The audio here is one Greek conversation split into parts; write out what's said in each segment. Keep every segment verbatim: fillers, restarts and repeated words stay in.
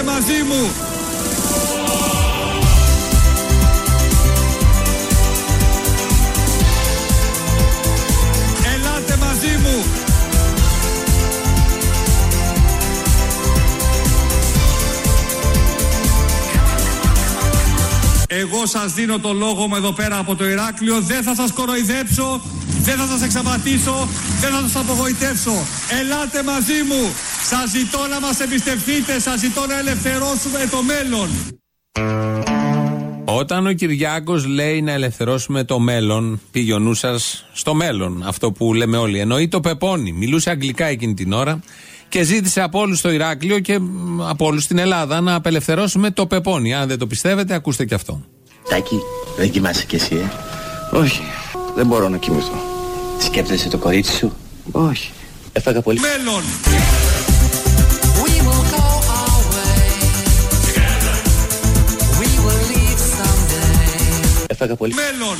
Ελάτε μαζί μου. Ελάτε μαζί μου. Εγώ σας δίνω το λόγο μου εδώ πέρα από το Ηράκλειο. Δεν θα σας κοροϊδέψω, δεν θα σας εξαπατήσω, δεν θα σας απογοητεύσω. Ελάτε μαζί μου. Σας ζητώ να μας εμπιστευτείτε, σας ζητώ να ελευθερώσουμε το μέλλον. Όταν ο Κυριάκος λέει να ελευθερώσουμε το μέλλον, πήγε ο νους σας στο μέλλον, αυτό που λέμε όλοι. Εννοεί το πεπόνι. Μιλούσε αγγλικά εκείνη την ώρα και ζήτησε από όλους στο Ηράκλειο και από όλους στην Ελλάδα να απελευθερώσουμε το πεπόνι. Αν δεν το πιστεύετε, ακούστε και αυτό. Τάκη, δεν κοιμάσαι κι εσύ, ε? Όχι, δεν μπορώ να κοιμηθώ. Σκέφτεσαι το κορίτσι σου? Όχι. Έφαγα πολύ μέλλον. Έφαγα πολύ μέλλον.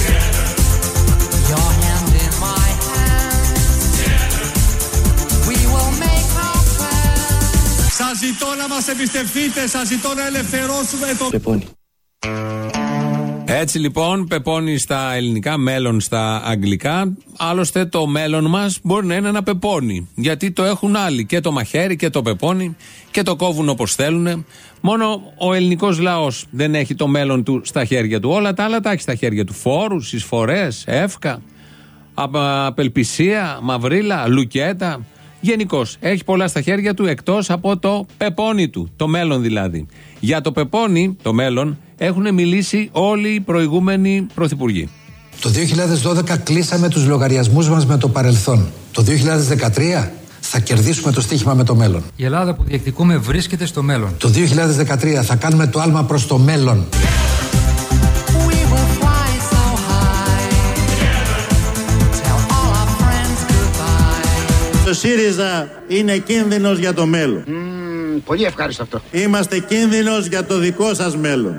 Σας ζητώ να μας εμπιστευτείτε, σας ζητώ να ελευθερώσουμε το πεπόνι. Έτσι λοιπόν, πεπόνι στα ελληνικά, μέλλον στα αγγλικά. Άλλωστε το μέλλον μας μπορεί να είναι ένα πεπόνι, γιατί το έχουν άλλοι, και το μαχαίρι και το πεπόνι, και το κόβουν όπως θέλουν. Μόνο ο ελληνικός λαός δεν έχει το μέλλον του στα χέρια του. Όλα τα άλλα τα έχει στα χέρια του. Φόρους, εισφορές, εύκα, απελπισία, μαυρίλα, λουκέτα. Γενικώς έχει πολλά στα χέρια του, εκτός από το πεπόνι του, το μέλλον δηλαδή. Για το πεπόνι, το μέλλον, έχουν μιλήσει όλοι οι προηγούμενοι πρωθυπουργοί. Το δύο χιλιάδες δώδεκα κλείσαμε τους λογαριασμούς μας με το παρελθόν. Το δύο χιλιάδες δεκατρία θα κερδίσουμε το στοίχημα με το μέλλον. Η Ελλάδα που διεκδικούμε βρίσκεται στο μέλλον. Το δύο χιλιάδες δεκατρία θα κάνουμε το άλμα προς το μέλλον. Το ΣΥΡΙΖΑ είναι κίνδυνος για το μέλλον. Mm, πολύ ευχάριστο αυτό. Είμαστε κίνδυνος για το δικό σας μέλλον.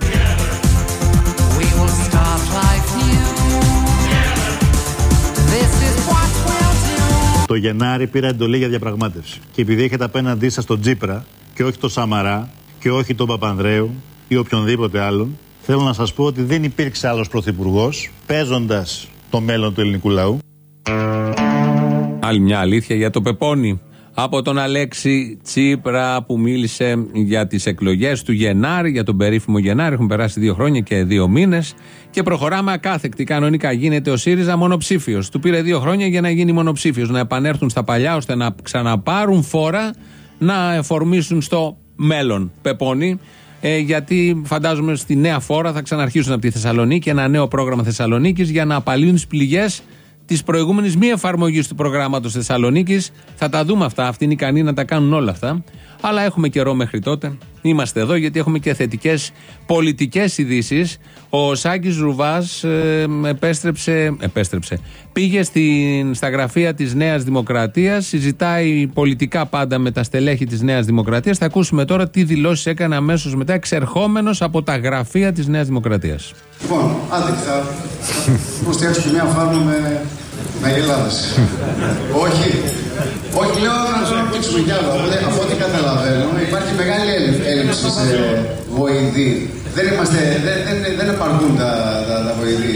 Το Γενάρη πήρα εντολή για διαπραγμάτευση. Και επειδή έχετε απέναντί σας τον Τσίπρα και όχι τον Σαμαρά και όχι τον Παπανδρέου ή οποιονδήποτε άλλον, θέλω να σας πω ότι δεν υπήρξε άλλος πρωθυπουργός παίζοντας το μέλλον του ελληνικού λαού. Άλλη μια αλήθεια για το πεπόνι. Από τον Αλέξη Τσίπρα που μίλησε για τις εκλογές του Γενάρη, για τον περίφημο Γενάρη. Έχουν περάσει δύο χρόνια και δύο μήνες και προχωράμε ακάθεκτη. Κανονικά γίνεται ο ΣΥΡΙΖΑ μονοψήφιος. Του πήρε δύο χρόνια για να γίνει μονοψήφιος, να επανέλθουν στα παλιά ώστε να ξαναπάρουν φόρα, να εφορμήσουν στο μέλλον πεπόνι. Ε, γιατί φαντάζομαι στη νέα φόρα θα ξαναρχίσουν από τη Θεσσαλονίκη ένα νέο πρόγραμμα Θεσσαλονίκης για να απαλύουν τις πληγές της προηγούμενης μη εφαρμογής του προγράμματος Θεσσαλονίκης. Θα τα δούμε αυτά. Αυτοί είναι ικανοί να τα κάνουν όλα αυτά. Αλλά έχουμε καιρό μέχρι τότε. Είμαστε εδώ γιατί έχουμε και θετικές πολιτικές ειδήσεις. Ο Σάκης Ρουβάς ε, επέστρεψε, επέστρεψε. Πήγε στην, στα γραφεία της Νέας Δημοκρατίας. Συζητάει πολιτικά πάντα με τα στελέχη της Νέας Δημοκρατίας. Θα ακούσουμε τώρα τι δηλώσεις έκανε αμέσως μετά, εξερχόμενος από τα γραφεία της Νέας Δημοκρατίας. Λοιπόν, άντε, θα υποστηρίξουμε μια φάρμα με, με γελάδες. Όχι, όχι, λέω να σου αναπτύξουμε κι άλλο. Από ό,τι καταλαβαίνω, υπάρχει μεγάλη έλλειψη σε βοηθή. Δεν είμαστε, δεν, δεν, δεν επαρκούν τα, τα, τα βοηθή.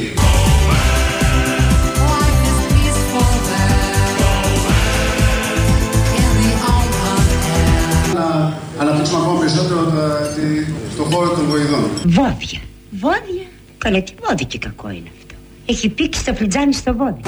Να αναπτύξουμε ακόμα περισσότερο στον χώρο των βοηθών. Βόδια. Βόδια. Καλά, τι βόδι και κακό είναι αυτό. Έχει πήξει το φλιτζάνι στο βόδι.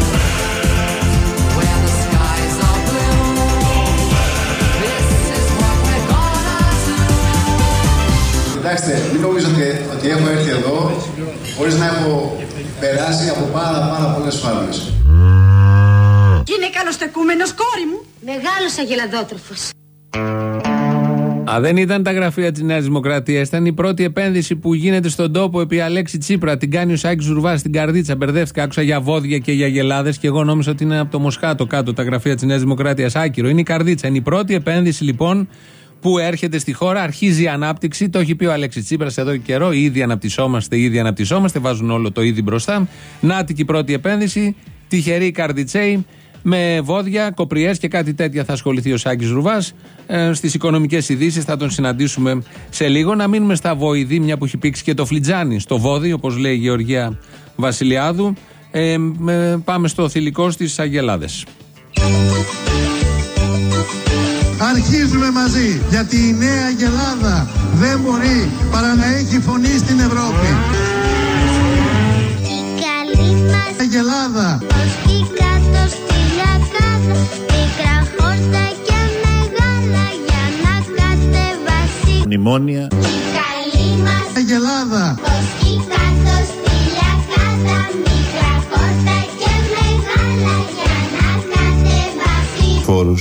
Κοιτάξτε, μην νομίζετε ότι, ότι έχω έρθει εδώ χωρίς να έχω περάσει από πάρα πάρα πολλές φάρμες. Και είναι καλοστεκούμενος, κόρη μου. Μεγάλος αγελαδότροφος. Α, δεν ήταν τα γραφεία της Νέας Δημοκρατίας. Ήταν η πρώτη επένδυση που γίνεται στον τόπο επί Αλέξη Τσίπρα. Την κάνει ο Σάκης Ζουρβάς στην Καρδίτσα. Μπερδεύτηκα, άκουσα για βόδια και για γελάδες και εγώ νόμιζα ότι είναι από το Μοσχάτο κάτω τα γραφεία της Νέας Δημοκρατίας. Άκυρο, είναι η Καρδίτσα. Είναι η πρώτη επένδυση λοιπόν που έρχεται στη χώρα. Αρχίζει η ανάπτυξη. Το έχει πει ο Αλέξη Τσίπρας εδώ και καιρό. Ήδη αναπτυσσόμαστε, ήδη αναπτυσσόμαστε. Βάζουν όλο το ήδη μπροστά. Νάτικη πρώτη επένδυση. Τυχεροί Καρδιτσέοι. Με βόδια, κοπριές και κάτι τέτοια θα ασχοληθεί ο Σάκης Ρουβάς. Ε, στις οικονομικές ειδήσεις θα τον συναντήσουμε σε λίγο. Να μείνουμε στα βοηδή, μια που έχει πήξει και το φλιτζάνι στο βόδι, όπως λέει η Γεωργία Βασιλιάδου. Ε, ε, πάμε στο θηλυκό στις Αγελάδες. Αρχίζουμε μαζί, γιατί η νέα Ελλάδα δεν μπορεί παρά να έχει φωνή στην Ευρώπη. Η καλή μας Αγελάδα, ως κάτω στη λιακάδα, μικρά χόρτα και μεγάλα για να κατεβάσει. Μνημόνια. Η καλή μας Αγελάδα, ως κάτω στη λιακάδα, μικρά χόρτα και μεγάλα για να κατεβάσει. Φόρους.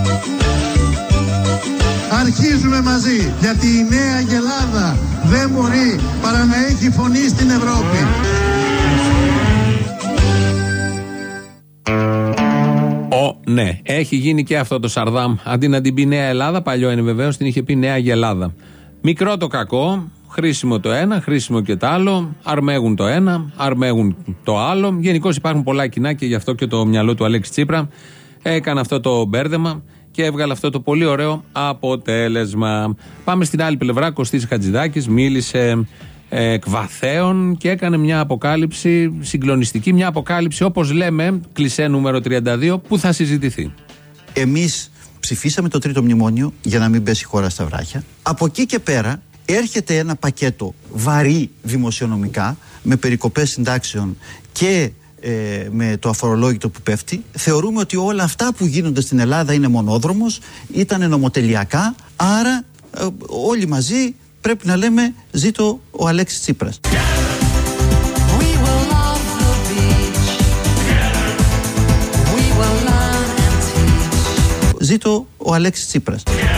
Αρχίζουμε μαζί, γιατί η νέα Ελλάδα δεν μπορεί παρά να έχει φωνή στην Ευρώπη. Ο, ναι, έχει γίνει και αυτό το Σαρδάμ. Αντί να την πει Νέα Ελλάδα, παλιό είναι βεβαίως, την είχε πει Νέα Γελάδα. Μικρό το κακό, χρήσιμο το ένα, χρήσιμο και το άλλο. Αρμέγουν το ένα, αρμέγουν το άλλο. Γενικώς υπάρχουν πολλά κοινά και γι' αυτό και το μυαλό του Αλέξη Τσίπρα έκανε αυτό το μπέρδεμα και έβγαλε αυτό το πολύ ωραίο αποτέλεσμα. Πάμε στην άλλη πλευρά. Κωστής Χατζηδάκης μίλησε ε, εκ βαθέων και έκανε μια αποκάλυψη συγκλονιστική, μια αποκάλυψη όπως λέμε, κλισέ νούμερο τριάντα δύο, που θα συζητηθεί. Εμείς ψηφίσαμε το τρίτο μνημόνιο για να μην πέσει η χώρα στα βράχια. Από εκεί και πέρα έρχεται ένα πακέτο βαρύ δημοσιονομικά με περικοπές συντάξεων και Ε, με το αφορολόγητο που πέφτει. Θεωρούμε ότι όλα αυτά που γίνονται στην Ελλάδα είναι μονόδρομος, ήταν νομοτελειακά, άρα ε, όλοι μαζί πρέπει να λέμε ζήτω ο Αλέξης Τσίπρας. Ζήτω ο Αλέξης Τσίπρας.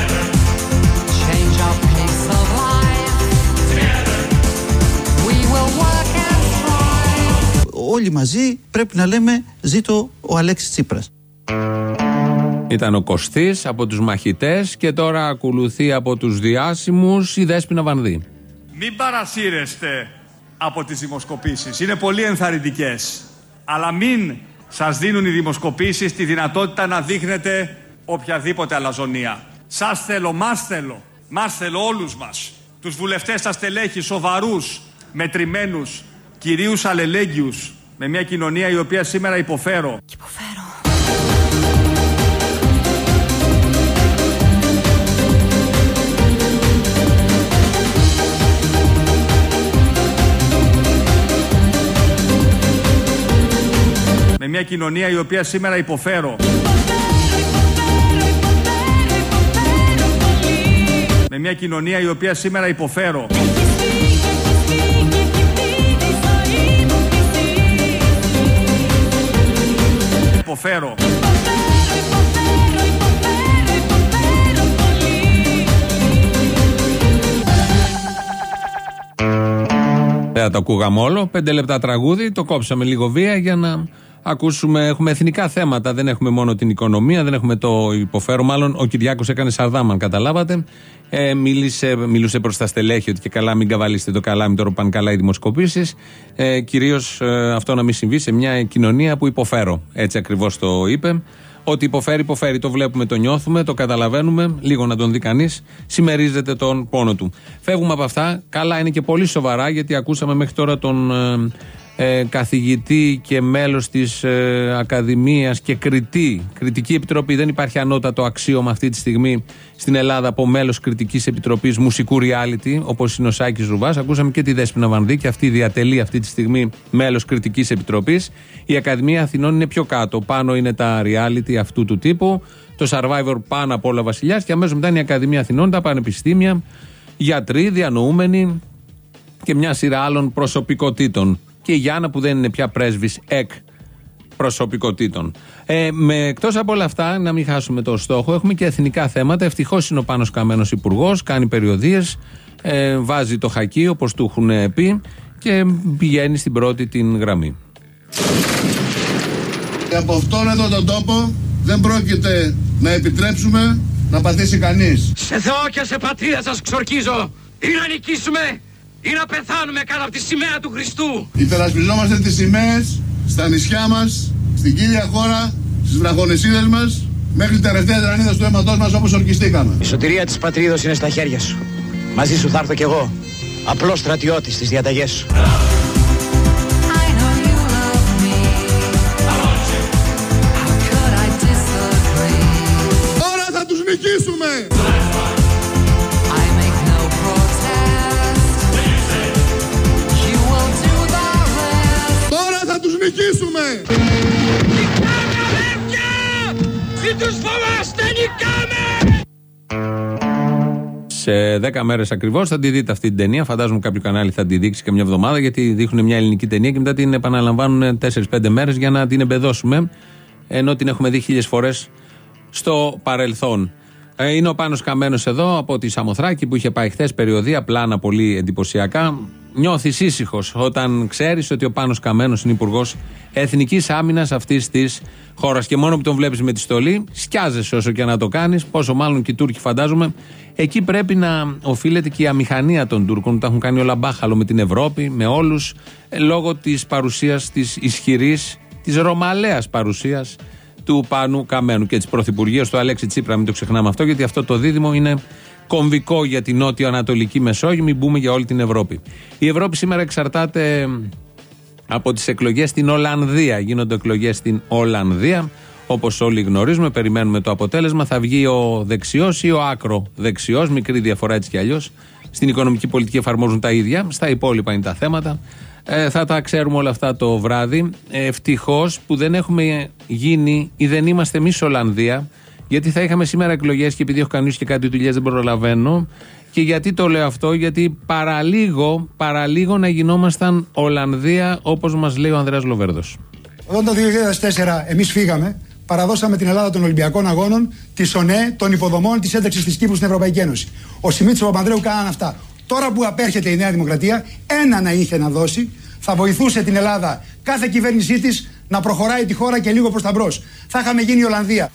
Όλοι μαζί πρέπει να λέμε ζήτω ο Αλέξης Τσίπρας. Ήταν ο Κωστής από τους μαχητές και τώρα ακολουθεί από τους διάσημους η Δέσποινα Βανδύ. Μην παρασύρεστε από τις δημοσκοπήσεις. Είναι πολύ ενθαρρυντικές. Αλλά μην σας δίνουν οι δημοσκοπήσεις τη δυνατότητα να δείχνετε οποιαδήποτε αλαζονία. Σας θέλω, μας θέλω, μας θέλω όλους μας. Τους βουλευτές σας στελέχη, σοβαρούς, μετρημένους, κυρίους αλληλέγγυους, με μια κοινωνία η οποία σήμερα υποφέρω. Υποφέρω. Με μια κοινωνία η οποία σήμερα υποφέρω. Με μια κοινωνία η οποία σήμερα υποφέρω. Υποφέρω. Δεν το ακούγαμε όλο. Πέντε λεπτά τραγούδι, το κόψαμε λίγο βία για να ακούσουμε. Έχουμε εθνικά θέματα, δεν έχουμε μόνο την οικονομία, δεν έχουμε το υποφέρω. Μάλλον ο Κυριάκος έκανε Σαρδάμ, αν καταλάβατε. Ε, μίλησε, μιλούσε προς τα στελέχη ότι και καλά μην καβαλήσετε το καλάμι, τώρα πάνε καλά οι δημοσκοπήσεις. Ε, κυρίως ε, αυτό να μην συμβεί σε μια κοινωνία που υποφέρω. Έτσι ακριβώς το είπε. Ότι υποφέρει, υποφέρει. Το βλέπουμε, το νιώθουμε, το καταλαβαίνουμε. Λίγο να τον δει κανείς. Συμμερίζεται τον πόνο του. Φεύγουμε από αυτά. Καλά είναι και πολύ σοβαρά, γιατί ακούσαμε μέχρι τώρα τον ε, ε, καθηγητή και μέλος της ε, Ακαδημίας και κριτή, κριτική επιτροπή. Δεν υπάρχει ανώτατο αξίωμα αυτή τη στιγμή στην Ελλάδα από μέλος κριτικής επιτροπής μουσικού reality, όπως είναι ο Σάκης Ρουβάς. Ακούσαμε και τη Δέσποινα Βανδύ και αυτή διατελεί αυτή τη στιγμή μέλος κριτικής επιτροπής. Η Ακαδημία Αθηνών είναι πιο κάτω. Πάνω είναι τα reality αυτού του τύπου. Το Survivor πάνω από όλα Βασιλιάς. Και αμέσως μετά είναι η Ακαδημία Αθηνών, τα πανεπιστήμια, γιατροί, διανοούμενοι και μια σειρά άλλων προσωπικότητων. Και η Γιάννα που δεν είναι πια πρέσβης εκ προσωπικότητων. Ε, με, εκτός από όλα αυτά, να μην χάσουμε το στόχο, έχουμε και εθνικά θέματα. Ευτυχώς είναι ο Πάνος Καμένος υπουργός, κάνει περιοδίες, ε, βάζει το χακί όπως του έχουν πει και πηγαίνει στην πρώτη την γραμμή. Και από αυτόν εδώ τον τόπο δεν πρόκειται να επιτρέψουμε να πατήσει κανείς. Σε Θεό και σε πατρίδα σας ξορκίζω, ή να νικήσουμε ή να πεθάνουμε κάτω από τη σημαία του Χριστού. Υπερασπιζόμαστε τις σημαίες στα νησιά μας, στην κύρια χώρα, στις στις βραχονεσίδες μας μέχρι τελευταία δρανίδα του αίματός μας όπως ορκιστήκαμε. Η σωτηρία της πατρίδος είναι στα χέρια σου. Μαζί σου θα έρθω κι εγώ, απλός στρατιώτης στις διαταγές σου. Τώρα θα τους νικήσουμε! Τώρα θα τους νικήσουμε! Νικάμε αδέρφια! Μην τους φοβάστε, νικάμε! Σε δέκα μέρες ακριβώς θα τη δείτε αυτή την ταινία. Φαντάζομαι κάποιο κανάλι θα τη δείξει και μια εβδομάδα, γιατί δείχνουν μια ελληνική ταινία και μετά την επαναλαμβάνουν τέσσερις πέντε μέρες για να την εμπεδώσουμε. Ενώ την έχουμε δει χίλιες φορές στο παρελθόν. Είναι ο Πάνος Καμένος εδώ από τη Σαμοθράκη που είχε πάει χθες περιοδεία, πλάνα πολύ εντυπωσιακά. Νιώθεις ήσυχος όταν ξέρεις ότι ο Πάνος Καμένος είναι υπουργός εθνικής άμυνας αυτής της χώρας. Και μόνο που τον βλέπεις με τη στολή, σκιάζεσαι όσο και να το κάνεις. Πόσο μάλλον και οι Τούρκοι, φαντάζομαι. Εκεί πρέπει να οφείλεται και η αμηχανία των Τούρκων που τα έχουν κάνει όλα μπάχαλο με την Ευρώπη, με όλους, λόγω της παρουσίας της ισχυρής, της ρωμαλαίας παρουσίας του Πάνου Καμένου και της πρωθυπουργίας του Αλέξη Τσίπρα. Μην το ξεχνάμε αυτό, γιατί αυτό το δίδυμο είναι κομβικό για την νότιο-ανατολική Μεσόγειο, μην μπούμε για όλη την Ευρώπη. Η Ευρώπη σήμερα εξαρτάται από τις εκλογές στην Ολλανδία. Γίνονται εκλογές στην Ολλανδία, όπως όλοι γνωρίζουμε. Περιμένουμε το αποτέλεσμα. Θα βγει ο δεξιός ή ο άκρο δεξιός, μικρή διαφορά έτσι κι αλλιώς. Στην οικονομική πολιτική εφαρμόζουν τα ίδια, στα υπόλοιπα είναι τα θέματα. Ε, θα τα ξέρουμε όλα αυτά το βράδυ. Ε, ευτυχώς που δεν έχουμε γίνει ή δεν είμαστε εμείς Ολλανδία, γιατί θα είχαμε σήμερα εκλογές και επειδή έχω κανείς και κάτι δουλειές δεν προλαβαίνω. Και γιατί το λέω αυτό, γιατί παραλίγο, παραλίγο να γινόμασταν Ολλανδία, όπως μας λέει ο Ανδρέας Λοβέρδος. Όταν το δύο χιλιάδες τέσσερα εμείς φύγαμε, παραδώσαμε την Ελλάδα των Ολυμπιακών Αγώνων, τη ΟΝΕ, των υποδομών, της ένταξης της Κύπρου στην Ευρωπαϊκή Ένωση. Ο Σιμίτσης ο Παπανδρέου κάναν αυτά. Τώρα που απέρχεται η Νέα Δημοκρατία, ένα να είχε να δώσει, θα βοηθούσε την Ελλάδα, κάθε κυβέρνησή της, να προχωράει τη χώρα και λίγο προς τα μπρος. Θα είχαμε γίνει η Ολλανδία.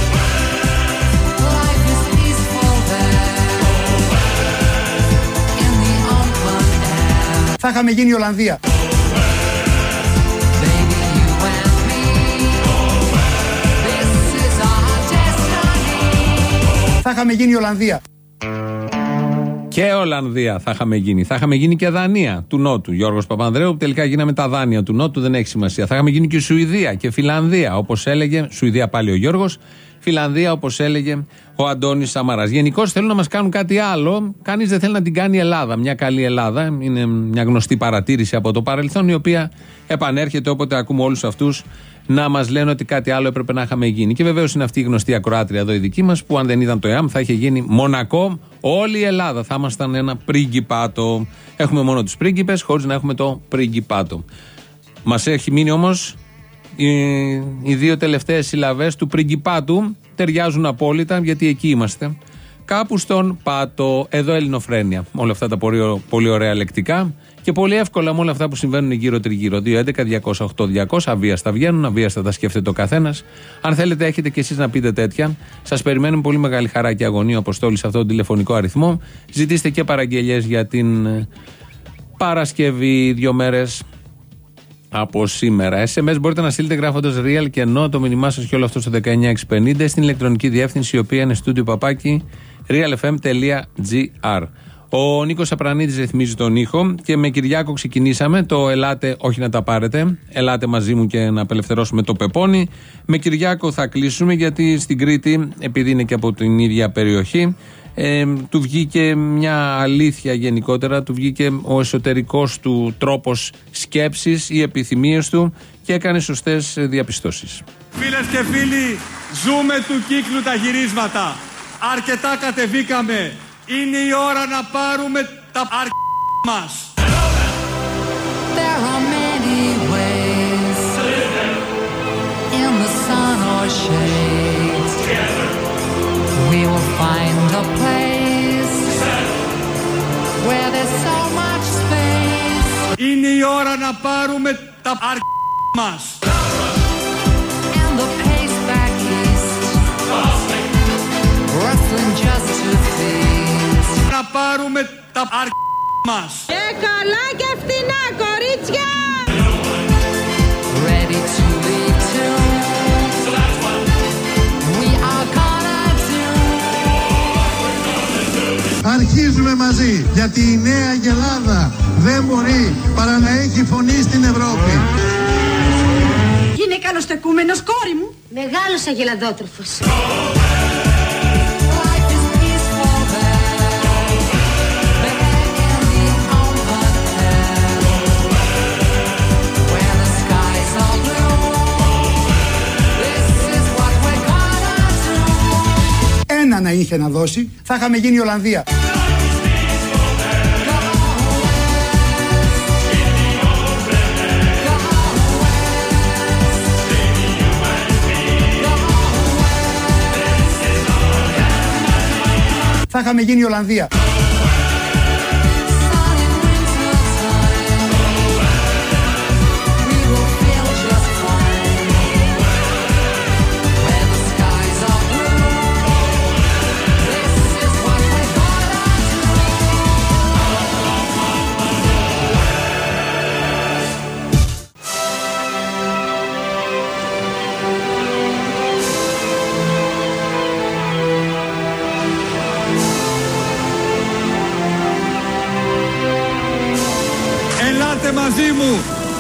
Θα είχαμε γίνει η Ολλανδία. Θα είχαμε γίνει η Ολλανδία. Και Ολλανδία θα είχαμε γίνει. Θα είχαμε γίνει και Δανία του Νότου. Γιώργος Παπανδρέου, που τελικά γίναμε τα Δάνεια του Νότου, δεν έχει σημασία. Θα είχαμε γίνει και Σουηδία και Φιλανδία, όπως έλεγε. Σουηδία πάλι ο Γιώργος. Φιλανδία, όπως έλεγε ο Αντώνης Σαμαράς. Γενικώς θέλουν να μας κάνουν κάτι άλλο. Κανείς δεν θέλει να την κάνει η Ελλάδα. Μια καλή Ελλάδα. Είναι μια γνωστή παρατήρηση από το παρελθόν, η οποία επανέρχεται όποτε ακούμε όλους αυτούς να μας λένε ότι κάτι άλλο έπρεπε να είχαμε γίνει. Και βεβαίως είναι αυτή η γνωστή ακροάτρια εδώ η δική μας, που αν δεν ήταν το ΕΑΜ θα είχε γίνει Μονακό. Όλη η Ελλάδα θα ήμασταν ένα πρίγκιπάτο. Έχουμε μόνο τους πρίγκιπες, χωρίς να έχουμε το πρίγκιπάτο. Μας έχει μείνει όμως. Οι, οι δύο τελευταίες συλλαβές του πριγκιπάτου ταιριάζουν απόλυτα, γιατί εκεί είμαστε. Κάπου στον πάτο. Εδώ Ελληνοφρένεια. Όλα αυτά τα πολύ, πολύ ωραία λεκτικά και πολύ εύκολα με όλα αυτά που συμβαίνουν γύρω τριγύρω. δύο έντεκα διακόσια οκτώ διακόσια. Αβίαστα βγαίνουν, αβίαστα τα σκέφτεται ο καθένας. Αν θέλετε, έχετε και εσείς να πείτε τέτοια. Σας περιμένουμε πολύ μεγάλη χαρά και αγωνία, Αποστόλη, σε αυτόν τον τηλεφωνικό αριθμό. Ζητήστε και παραγγελίες για την Παρασκευή, δύο μέρες από σήμερα. ες εμ ες μπορείτε να στείλετε γράφοντας real και no το μήνυμά σας και όλο αυτό στο δεκαεννιά εξακόσια πενήντα στην ηλεκτρονική διεύθυνση, η οποία είναι studio παπάκι realfm.gr. Ο Νίκος Απρανίτης ρυθμίζει τον ήχο και με Κυριάκο ξεκινήσαμε το ελάτε, όχι να τα πάρετε, ελάτε μαζί μου και να απελευθερώσουμε το πεπόνι. Με Κυριάκο θα κλείσουμε, γιατί στην Κρήτη, επειδή είναι και από την ίδια περιοχή, Ε, του βγήκε μια αλήθεια γενικότερα, του βγήκε ο εσωτερικός του τρόπος σκέψης, οι επιθυμίες του, και έκανε σωστές διαπιστώσεις. Φίλες και φίλοι, ζούμε του κύκλου τα γυρίσματα. Αρκετά κατεβήκαμε. Είναι η ώρα να πάρουμε τα αρκ μας. There are many ways in the sun or shade. We will find a place where there's so much space. Είναι η ώρα να πάρουμε τα αρκ μας. And the pace back east, rustling just to feast. Να πάρουμε τα αρκ μας. Και καλά και φτηνά, κορίτσια! Ready to be tuned. Αρχίζουμε μαζί, γιατί η νέα Ελλάδα δεν μπορεί παρά να έχει φωνή στην Ευρώπη. Είναι καλοστεκούμενος, κόρη μου. Μεγάλος αγελαδότροφος. Ένα να είχε να δώσει, θα είχαμε γίνει η Ολλανδία. Θα είχαμε γίνει η Ολλανδία. Ελάτε μαζί μου.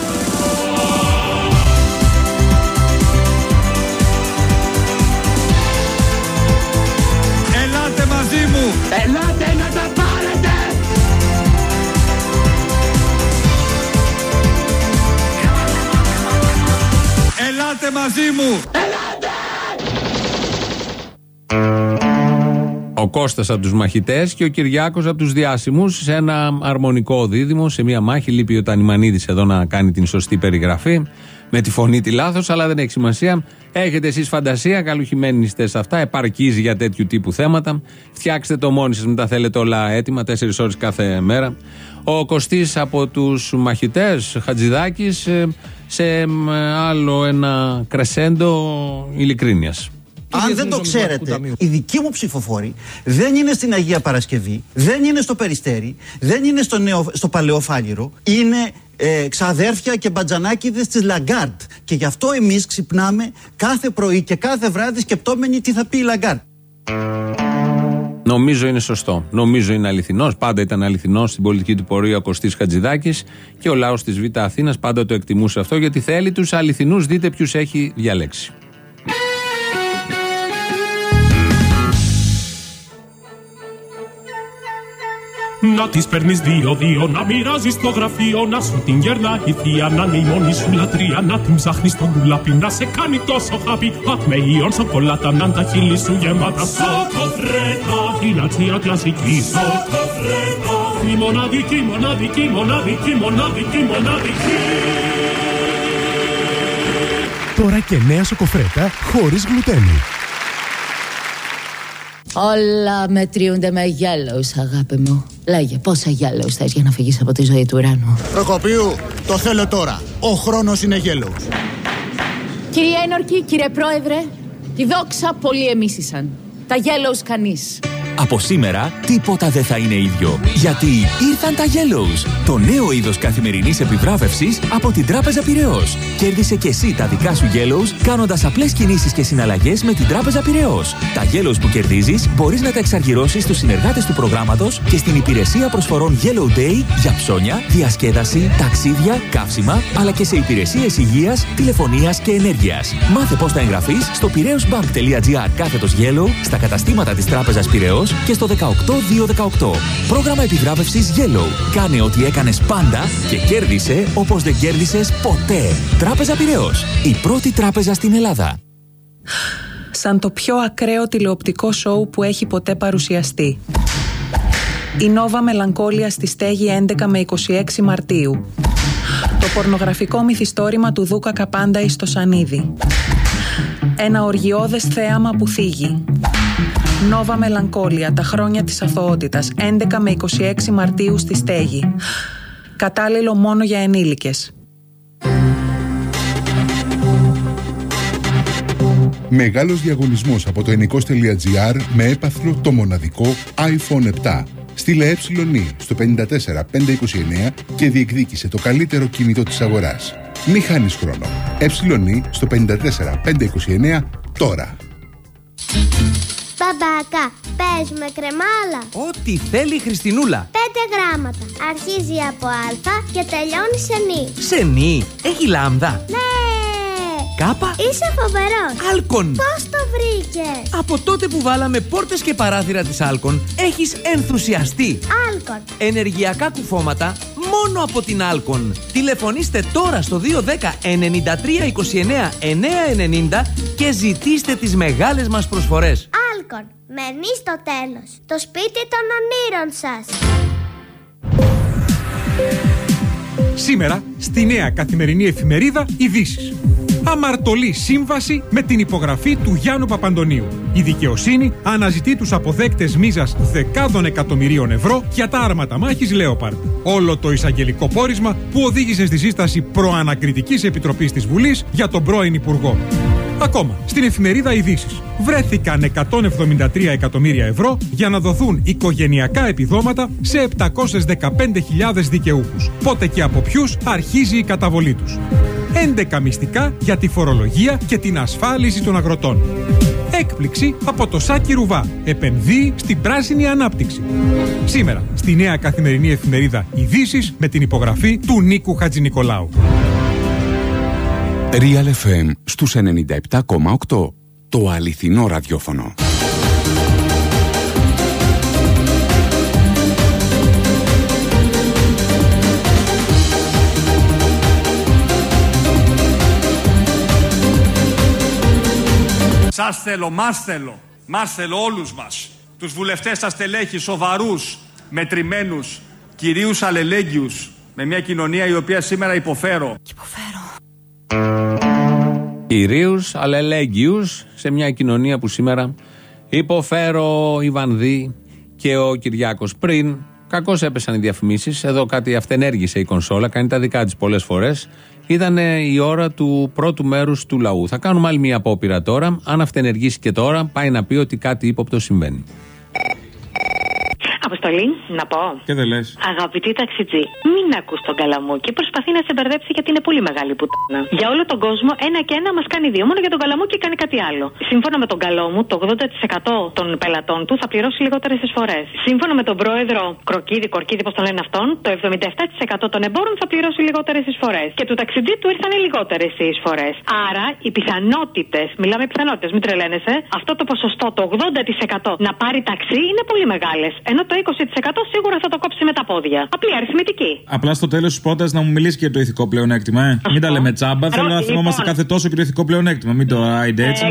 Ελάτε μαζί μου. Ελάτε να τα πάρετε. Ελάτε μαζί μου. Ελάτε. Ο Κώστας από τους μαχητές και ο Κυριάκος από τους διάσημους σε ένα αρμονικό δίδυμο, σε μια μάχη. Λείπει ο Τανιμανίδης εδώ να κάνει την σωστή περιγραφή, με τη φωνή τη λάθος, αλλά δεν έχει σημασία. Έχετε εσείς φαντασία, καλουχημένοι είστε σε αυτά, επαρκίζει για τέτοιου τύπου θέματα. Φτιάξτε το μόνοι σας, μην τα θέλετε όλα έτοιμα, τέσσερις ώρες κάθε μέρα. Ο Κωστής από τους μαχητές, Χατζηδάκης, σε άλλο ένα κρεσέντο ειλικρίνειας. Αν δεν το ξέρετε, οι δικοί μου ψηφοφόροι δεν είναι στην Αγία Παρασκευή, δεν είναι στο Περιστέρι, δεν είναι στο, νεο, στο Παλαιό Φάληρο, είναι ε, ξαδέρφια και μπατζανάκηδες της Λαγκάρντ. Και γι' αυτό εμείς ξυπνάμε κάθε πρωί και κάθε βράδυ σκεπτόμενοι τι θα πει η Λαγκάρντ. Νομίζω είναι σωστό. Νομίζω είναι αληθινός. Πάντα ήταν αληθινός στην πολιτική του πορεία ο Κωστής Χατζηδάκης και ο λαός της Β' Αθήνας πάντα το εκτιμούσε αυτό, γιατί θέλει τους αληθινούς. Δείτε ποιους έχει διαλέξει. Να τις παίρνεις δύο-δύο, να μοιράζεις το γραφείο, να σου την γερνάει η θεία, να είναι η μόνη σου λατρεία, να την ψάχνεις στον ντουλάπι, να σε κάνει τόσο χάπι. Απ' με ιόν σοκολάτα, να τα χείλη σου γεμάτα. Σοκοφρέτα, η νατσία κλασική. Σοκοφρέτα, η μοναδική, μοναδική, μοναδική, μοναδική, μοναδική. Τώρα και νέα σοκοφρέτα χωρίς γλουτένι. Όλα μετριούνται με yellows, αγάπη μου. Λέγε, πόσα yellows θες για να φύγεις από τη ζωή του ουράνου? Προκοπίου, το θέλω τώρα. Ο χρόνος είναι yellows. Κύριε Ένορκη, κύριε Πρόεδρε, τη δόξα πολλοί εμίσησαν. Τα yellows κανείς. Από σήμερα τίποτα δεν θα είναι ίδιο. Γιατί ήρθαν τα Yellows, το νέο είδος καθημερινής επιβράβευσης από την Τράπεζα Πειραιώς. Κέρδισε και εσύ τα δικά σου Yellows κάνοντας απλές κινήσεις και συναλλαγές με την Τράπεζα Πειραιώς. Τα Yellows που κερδίζεις μπορείς να τα εξαργυρώσεις στους συνεργάτες του προγράμματος και στην υπηρεσία προσφορών Yellow Day για ψώνια, διασκέδαση, ταξίδια, καύσιμα, αλλά και σε υπηρεσίες υγείας, τηλεφωνίας και ενέργειας. Μάθε πώς θα εγγραφείς στο piraeusbank.gr κάθετος Yellow, στα καταστήματα της Τράπεζας Πειραιώς και στο δεκαοκτώ δύο δεκαοκτώ. Πρόγραμμα επιβράβευσης Yellow. Κάνε ό,τι έκανες πάντα και κέρδισε όπως δεν κέρδισες ποτέ. Τράπεζα Πειραιώς. Η πρώτη τράπεζα στην Ελλάδα. Σαν το πιο ακραίο τηλεοπτικό σοου που έχει ποτέ παρουσιαστεί. Η Νόβα Μελαγκόλια στη Στέγη έντεκα με είκοσι έξι Μαρτίου. Το πορνογραφικό μυθιστόρημα του Δούκα Καπάνταη στο Σανίδι. Ένα οργιώδες θέαμα που θίγει. Νόβα Μελαγκόλια, τα χρόνια της αθωότητας, έντεκα με είκοσι έξι Μαρτίου στη Στέγη. Κατάλληλο μόνο για ενήλικες. Μεγάλος διαγωνισμός από το ενικός.gr με έπαθλο το μοναδικό άιφον επτά. Στείλε ε στο πέντε τέσσερα πέντε είκοσι εννέα και διεκδίκησε το καλύτερο κινητό της αγοράς. Μη χάνεις χρόνο. Ε στο πέντε τέσσερα πέντε είκοσι εννέα τώρα. Μπαμπάκα, πες με κρεμάλα. Ό,τι θέλει η Χριστινούλα. Πέντε γράμματα. Αρχίζει από Α και τελειώνει σε νι. Σε νι, έχει λάμδα. Ναι. Κάπα. Είσαι φοβερός. Άλκον. Πώς το βρήκες? Από τότε που βάλαμε πόρτες και παράθυρα της Άλκον, έχεις ενθουσιαστεί. Άλκον. Ενεργειακά κουφώματα μόνο από την Άλκον. Τηλεφωνήστε τώρα στο δύο ένα μηδέν εννιά τρία είκοσι εννέα εννιακόσια ενενήντα και ζητήστε τις μεγάλες μας προσφορές. Άλκον. Με νι στο τέλος. Το σπίτι των ονείρων σας. Σήμερα στη νέα καθημερινή εφημερίδα Ειδήσεις. Αμαρτωλή σύμβαση με την υπογραφή του Γιάννου Παπαντονίου. Η δικαιοσύνη αναζητεί τους αποδέκτες μίζας δεκάδων εκατομμυρίων ευρώ για τα άρματα μάχης Λέοπαρντ. Όλο το εισαγγελικό πόρισμα που οδήγησε στη σύσταση προανακριτικής επιτροπής της Βουλής για τον πρώην Υπουργό. Ακόμα, στην εφημερίδα Ειδήσεις βρέθηκαν εκατόν εβδομήντα τρία εκατομμύρια ευρώ για να δοθούν οικογενειακά επιδόματα σε επτακόσιες δεκαπέντε χιλιάδες δικαιούχους. Πότε και από ποιους αρχίζει η καταβολή τους. έντεκα μυστικά για τη φορολογία και την ασφάλιση των αγροτών. Έκπληξη από το Σάκη Ρουβά. Επενδύει στην πράσινη ανάπτυξη. Σήμερα, στη νέα καθημερινή εφημερίδα Ειδήσεις με την υπογραφή του Νίκου Χατζηνικολάου. Real εφ εμ στους ενενήντα επτά κόμμα οκτώ. Το αληθινό ραδιόφωνο. Σας θέλω, μας θέλω, μας θέλω όλους μας. Τους βουλευτές σας στελέχη, σοβαρούς, μετρημένους, κυρίους αλληλέγγυους, με μια κοινωνία η οποία σήμερα υποφέρω. Κυρίους αλληλέγγυους σε μια κοινωνία που σήμερα υποφέρω. η Βανδύ και ο Κυριάκος. Πριν, κακώς έπεσαν οι διαφημίσεις. Εδώ κάτι αυτενέργησε η κονσόλα, κάνει τα δικά της πολλές φορές. Ήταν η ώρα του πρώτου μέρους του λαού. Θα κάνουμε άλλη μια απόπειρα τώρα. Αν αυτενεργήσει και τώρα, πάει να πει ότι κάτι ύποπτο συμβαίνει. Αποστολή, να πω. Και δεν λες. Αγαπητή ταξιτζή, μην ακούς τον Καλαμούκι. Προσπαθεί να σε μπερδέψει γιατί είναι πολύ μεγάλη πουτάνα. Για όλο τον κόσμο, ένα και ένα μας κάνει δύο. Μόνο για τον Καλαμούκι κάνει κάτι άλλο. Σύμφωνα με τον Καλόμου, το ογδόντα τοις εκατό των πελατών του θα πληρώσει λιγότερες εισφορές. Σύμφωνα με τον πρόεδρο Κροκίδη, Κορκίδη, πώς τον λένε αυτόν, το εβδομήντα επτά τοις εκατό των εμπόρων θα πληρώσει λιγότερες εισφορές. Και του ταξιτζή του ήρθαν λιγότερες οι εισφορές. Άρα οι πιθανότητες, μιλάμε πιθανότητες, μην τρελαίνεσαι, αυτό το ποσοστό, το ογδόντα τοις εκατό να πάρει ταξί είναι πολύ μεγάλες. Ενώ το είκοσι τοις εκατό σίγουρα θα το κόψει με τα πόδια. Απλή αριθμητική. Απλά στο τέλος της πρότασης να μου μιλήσει και για το ηθικό πλεονέκτημα, ε. Μην τα λέμε τσάμπα. Θέλω να θυμόμαστε κάθε τόσο και το ηθικό πλεονέκτημα. Μην το άιντε έτσι.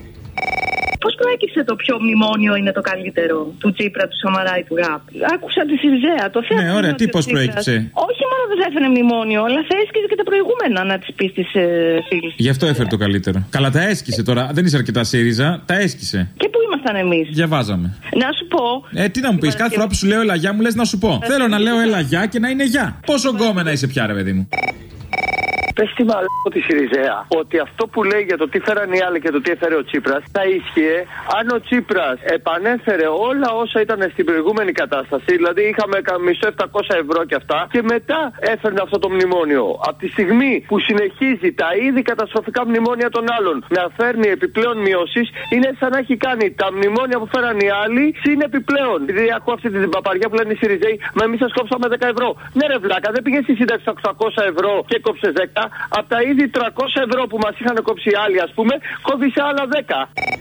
Πώς προέκυψε το ποιο μνημόνιο είναι το καλύτερο, του Τσίπρα, του Σαμαρά ή του ΓΑΠ? Άκουσα τη Σιριζέα, το θέμα. Ναι, ωραία, τι πώς προέκυψε. Όχι μόνο δεν θα έφερε μνημόνιο, αλλά θα έσκησε και τα προηγούμενα να τις πει στις ε, φίλες. Γι' αυτό έφερε το καλύτερο. Καλά, τα έσκησε τώρα. Δεν είσαι αρκετά ΣΥΡΙΖΑ, τα έσκησε. Και πού ήμασταν εμείς? Διαβάζαμε. Να σου πω. Ε, τι να μου πει, κάθε φορά που σου λέω έλα γεια μου λες να σου πω. Ε, Θέλω να λέω έλα γεια και να είναι γεια. Πόσο γκόμενα είσαι πια, ρε παιδί μου. Πες τη μαλάκα τη Σιριζέα ότι αυτό που λέει για το τι φέραν οι άλλοι και το τι έφερε ο Τσίπρας θα ίσχυε αν ο Τσίπρας επανέφερε όλα όσα ήταν στην προηγούμενη κατάσταση. Δηλαδή είχαμε μισό επτακόσια ευρώ και αυτά και μετά έφερνε αυτό το μνημόνιο. Από τη στιγμή που συνεχίζει τα ήδη καταστροφικά μνημόνια των άλλων να φέρνει επιπλέον μειώσεις, είναι σαν να έχει κάνει τα μνημόνια που φέραν οι άλλοι συν επιπλέον. Δηλαδή ακούω αυτή την παπαριά που λένε οι Σιριζέοι, μα εμείς σας κόψαμε δέκα ευρώ. Ναι, ρε βλάκα, δεν πήγε στη σύνταξη οκτακόσια ευρώ και κόψε δέκα. Από τα ήδη τριακόσια ευρώ που μας είχαν κόψει οι άλλοι, ας πούμε, κόβησε άλλα δέκα.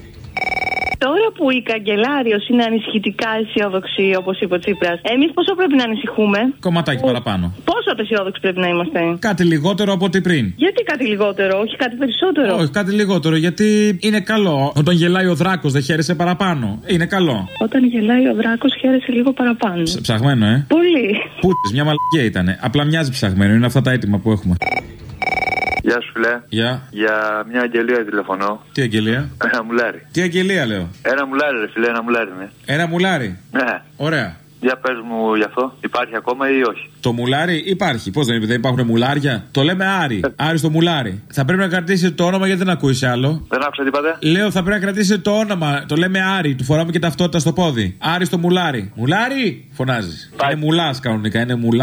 Τώρα που η καγκελάριος είναι ανησυχητικά αισιόδοξη, όπως είπε ο Τσίπρας, εμείς πόσο πρέπει να ανησυχούμε? Κομματάκι που... παραπάνω. Πόσο απεσιόδοξοι πρέπει να είμαστε? Κάτι λιγότερο από ό,τι πριν. Γιατί κάτι λιγότερο, όχι κάτι περισσότερο? Όχι, κάτι λιγότερο, γιατί είναι καλό. Όταν γελάει ο δράκος δεν χαίρεσαι παραπάνω. Είναι καλό. Όταν γελάει ο δράκος χαίρεσαι λίγο παραπάνω. Ψ, ψαγμένο, ε. Πολύ. Πούτες, μια μαλακία ήτανε. Απλά μοιάζει ψαγμένο, είναι αυτά τα έτοιμα που έχουμε. Γεια σου, φίλε. Γεια. Για μια αγγελία τηλεφωνώ. Τι αγγελία? Ένα μουλάρι. Τι αγγελία, λέω? Ένα μουλάρι, ρε φίλε, ένα μουλάρι, ναι. Ένα μουλάρι. Ναι. Ωραία. Για πες μου γι' αυτό. Υπάρχει ακόμα ή όχι? Το μουλάρι υπάρχει. Πώς δεν, δεν υπάρχουν μουλάρια? Το λέμε Άρη. Άρη στο μουλάρι. Θα πρέπει να κρατήσετε το όνομα γιατί δεν ακούει άλλο. Δεν άκουσα τι είπατε. Λέω θα πρέπει να κρατήσετε το όνομα. Το λέμε Άρη. Του φοράμε και ταυτότητα στο πόδι. Άρη στο μουλάρι. Μουλάρι! Φωνάζει. Είναι μουλά κανονικά. Είναι μουλά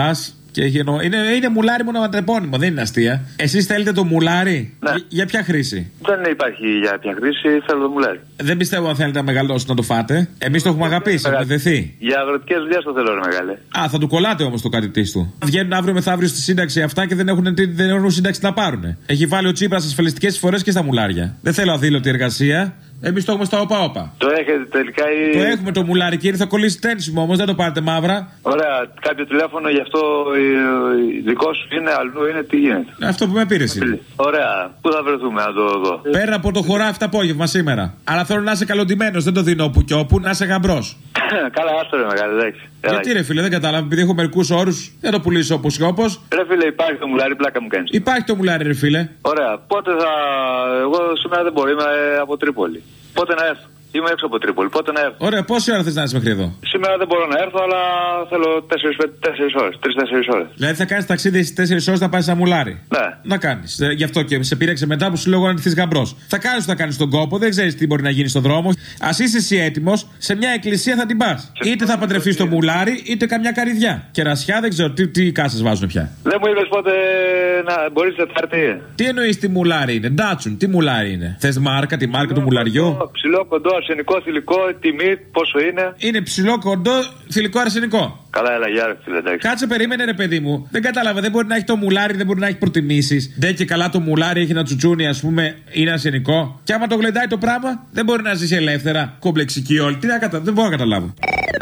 Και γεννο... είναι, είναι μουλάρι μονοματρεπώνυμο, δεν είναι αστεία. Εσείς θέλετε το μουλάρι? Ναι. Για, για ποια χρήση? Δεν υπάρχει για ποια χρήση, θέλω το μουλάρι. Δεν πιστεύω αν θέλετε να μεγαλώσει να το φάτε. Εμείς το έχουμε αγαπήσει, έχουμε δεθεί. Για αγροτικές δουλειές το θέλω, ρε μεγάλε. Α, θα του κολλάτε όμως το κάτι της του. Βγαίνουν αύριο μεθαύριο στη σύνταξη αυτά και δεν έχουν, δεν έχουν σύνταξη να πάρουν. Έχει βάλει ο Τσίπρας ασφαλιστικές εισφορές και στα μουλάρια. Δεν θέλω αδήλωτη εργασία. Εμείς το έχουμε στα όπα-όπα. Το έχετε τελικά ή. Το έχουμε το μουλάρι, κύριε, θα κολλήσει τένσιμο όμως, δεν το πάρετε μαύρα. Ωραία, κάποιο τηλέφωνο γι' αυτό δικό σου είναι, αλλού είναι, τι γίνεται. Αυτό που με πήρε είναι. Ωραία, πού θα βρεθούμε να το δω. Πέρα από το χωράφι το απόγευμα σήμερα. Αλλά θέλω να είσαι καλοντημένος, δεν το δίνω όπου και όπου, να είσαι γαμπρός. Καλά, άστο ρε μεγάλε, εντάξει. Γιατί ρε φίλε, δεν κατάλαβα, επειδή έχω μερικούς όρους, δεν το πουλήσω όπως και όπως. Ρε φίλε, υπάρχει το μουλάρι, πλάκα μου κάνεις. Υπάρχει το μουλάρι, ρε φίλε. Ωραία, πότε θα. Εγώ σήμερα δεν μπορώ, είμαι από Τρίπολη. Πότε να έρθω? Είμαι έξω από Τρίπολη. Πότε να έρθω? Ωραία, πόση ώρα θες να είσαι μέχρι εδώ? Σήμερα δεν μπορώ να έρθω, αλλά θέλω τέσσερις ώρες. τρεις τέσσερις ώρες. Δηλαδή θα κάνεις ταξίδι στις τέσσερις ώρες να πάει σαν μουλάρι. Ναι. Να κάνεις. Ε, γι' αυτό και σε πήρεξε μετά που σου λέω να ντυθείς γαμπρός. Θα κάνεις θα κάνεις τον κόπο, δεν ξέρεις τι μπορεί να γίνει στον δρόμο. Ας είσαι εσύ έτοιμος, σε μια εκκλησία θα την πας. Είτε θα παντρευτείς το μουλάρι, είτε καμιά καρυδιά. Κερασιά δεν ξέρω τι, τι κάσες βάζουν πια. Δεν μου είπες πότε να μπορείς Τετάρτη. Τι εννοείς τι μουλάρι είναι? Ντάτσουν, τι μουλάρι είναι? Θες μάρκα, τη μάρκα του μουλαριού? Ψηλό, κοντό, αρσενικό, θηλυκό, τιμή, πόσο είναι? Είναι ψηλό, κοντό, θηλυκό, αρσενικό. Καλά, έλα, γεια, ρε φίλε, εντάξει. Κάτσε, περίμενε, ρε παιδί μου. Δεν κατάλαβα, δεν μπορεί να έχει το μουλάρι, δεν μπορεί να έχει προτιμήσεις. Δεν και καλά το μουλάρι έχει ένα τσουτσούνι, ας πούμε, είναι αρσενικό. Και άμα το γλεντάει το πράγμα, δεν μπορεί να ζήσει ελεύθερα. Κομπλεξική όλη. Τι να κατα... Δεν μπορώ να καταλάβω.